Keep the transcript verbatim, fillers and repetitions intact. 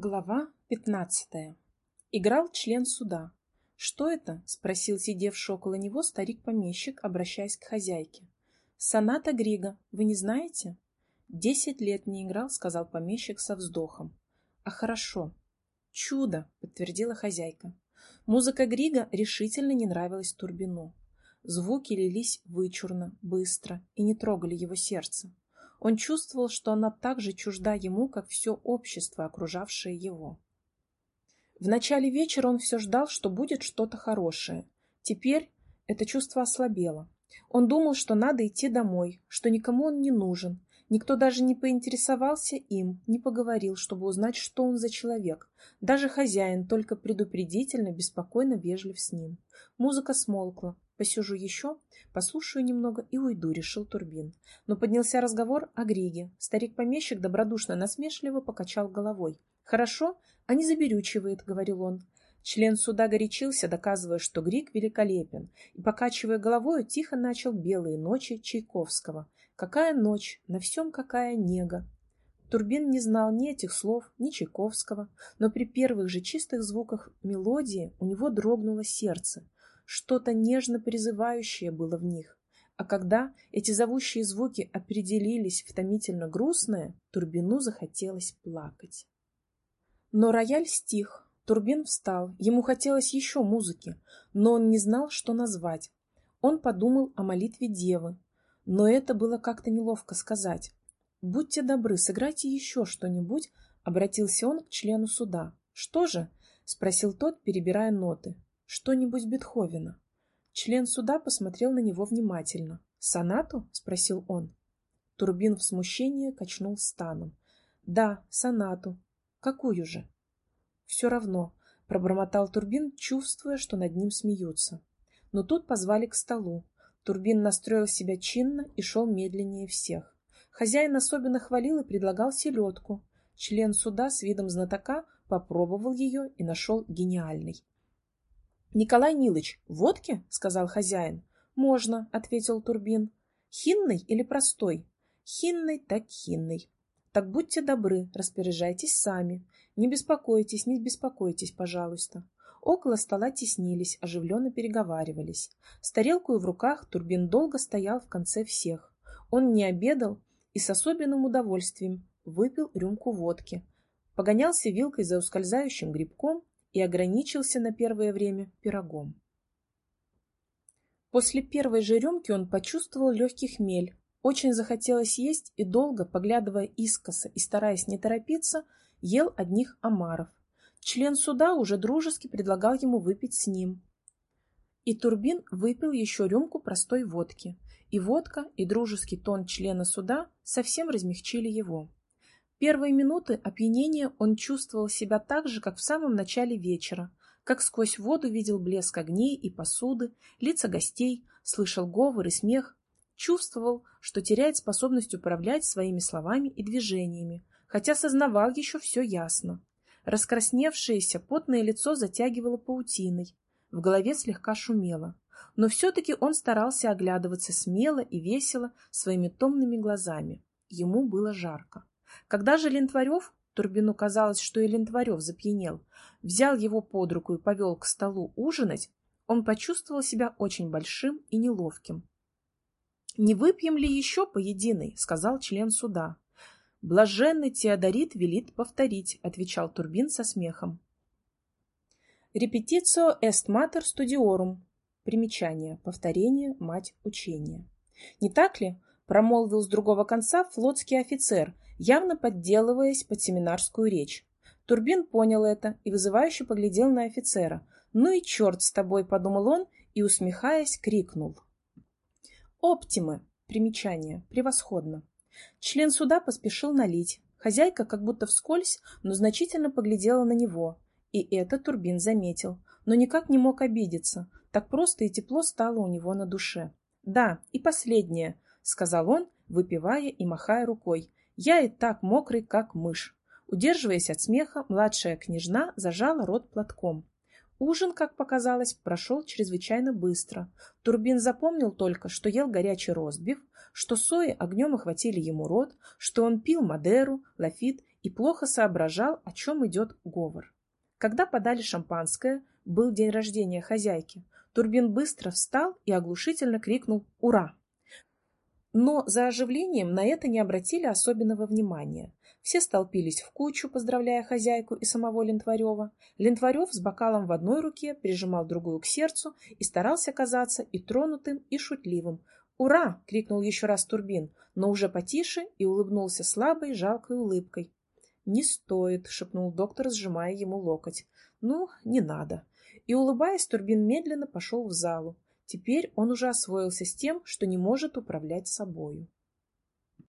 Глава пятнадцатая. Играл член суда. «Что это?» — спросил сидевший около него старик-помещик, обращаясь к хозяйке. «Соната Грига. Вы не знаете?» «Десять лет не играл», — сказал помещик со вздохом. «А хорошо». «Чудо», — подтвердила хозяйка. Музыка Грига решительно не нравилась Турбину. Звуки лились вычурно, быстро и не трогали его сердце. Он чувствовал, что она так же чужда ему, как все общество, окружавшее его. В начале вечера он все ждал, что будет что-то хорошее. Теперь это чувство ослабело. Он думал, что надо идти домой, что никому он не нужен. Никто даже не поинтересовался им, не поговорил, чтобы узнать, что он за человек. Даже хозяин только предупредительно, беспокойно вежлив с ним. Музыка смолкла. «Посижу еще, послушаю немного и уйду», — решил Турбин. Но поднялся разговор о Григе. Старик-помещик добродушно-насмешливо покачал головой. «Хорошо, а не заберючивает», — говорил он. Член суда горячился, доказывая, что Григ великолепен, и, покачивая головой, тихо начал «Белые ночи» Чайковского. «Какая ночь, на всем какая нега». Турбин не знал ни этих слов, ни Чайковского, но при первых же чистых звуках мелодии у него дрогнуло сердце. Что-то нежно призывающее было в них. А когда эти зовущие звуки определились в томительно грустное, Турбину захотелось плакать. Но рояль стих. Турбин встал. Ему хотелось еще музыки, но он не знал, что назвать. Он подумал о молитве Девы, но это было как-то неловко сказать. «Будьте добры, сыграйте еще что-нибудь», — обратился он к члену суда. «Что же?» — спросил тот, перебирая ноты. «Что-нибудь Бетховена». Член суда посмотрел на него внимательно. «Сонату?» — спросил он. Турбин в смущении качнул станом. «Да, сонату. Какую же?» «Все равно», — пробормотал Турбин, чувствуя, что над ним смеются. Но тут позвали к столу. Турбин настроил себя чинно и шел медленнее всех. Хозяин особенно хвалил и предлагал селедку. Член суда с видом знатока попробовал ее и нашел гениальной. «Николай Нилыч, водки?» — сказал хозяин. «Можно», — ответил Турбин. «Хинный или простой?» «Хинный так хинный». «Так будьте добры, распоряжайтесь сами. Не беспокойтесь, не беспокойтесь, пожалуйста». Около стола теснились, оживленно переговаривались. С тарелкой в руках Турбин долго стоял в конце всех. Он не обедал и с особенным удовольствием выпил рюмку водки, погонялся вилкой за ускользающим грибком и ограничился на первое время пирогом. После первой же рюмки он почувствовал легкий хмель. Очень захотелось есть и долго, поглядывая искоса и стараясь не торопиться, ел одних омаров. Член суда уже дружески предлагал ему выпить с ним. И Турбин выпил еще рюмку простой водки. И водка, и дружеский тон члена суда совсем размягчили его. Первые минуты опьянения он чувствовал себя так же, как в самом начале вечера, как сквозь воду видел блеск огней и посуды, лица гостей, слышал говор и смех, чувствовал, что теряет способность управлять своими словами и движениями, хотя сознавал еще все ясно. Раскрасневшееся потное лицо затягивало паутиной, в голове слегка шумело, но все-таки он старался оглядываться смело и весело своими томными глазами. Ему было жарко. Когда же Лентварев, Турбину казалось, что и Лентварев запьянел, взял его под руку и повел к столу ужинать, он почувствовал себя очень большим и неловким. «Не выпьем ли еще по единой?» — сказал член суда. «Блаженный Теодорит велит повторить», — отвечал Турбин со смехом. «Репетицио est mater studiorum». Примечание. Повторение — мать учения. «Не так ли?» — промолвил с другого конца флотский офицер, явно подделываясь под семинарскую речь. Турбин понял это и вызывающе поглядел на офицера. «Ну и черт с тобой», — подумал он и, усмехаясь, крикнул. «Оптимы». Примечание. Превосходно. Член суда поспешил налить. Хозяйка как будто вскользь, но значительно поглядела на него. И это Турбин заметил, но никак не мог обидеться. Так просто и тепло стало у него на душе. «Да, и последнее», — сказал он, выпивая и махая рукой. «Я и так мокрый, как мышь». Удерживаясь от смеха, младшая княжна зажала рот платком. Ужин, как показалось, прошел чрезвычайно быстро. Турбин запомнил только, что ел горячий ростбиф, что сои огнем охватили ему рот, что он пил Мадеру, Лафит и плохо соображал, о чем идет говор. Когда подали шампанское, был день рождения хозяйки, Турбин быстро встал и оглушительно крикнул «Ура!». Но за оживлением на это не обратили особенного внимания. Все столпились в кучу, поздравляя хозяйку и самого Лентварева. Лентварев с бокалом в одной руке прижимал другую к сердцу и старался казаться и тронутым, и шутливым. «Ура!» — крикнул еще раз Турбин, но уже потише и улыбнулся слабой, жалкой улыбкой. «Не стоит», — шепнул доктор, сжимая ему локоть. «Ну, не надо». И, улыбаясь, Турбин медленно пошел в залу. Теперь он уже освоился с тем, что не может управлять собою.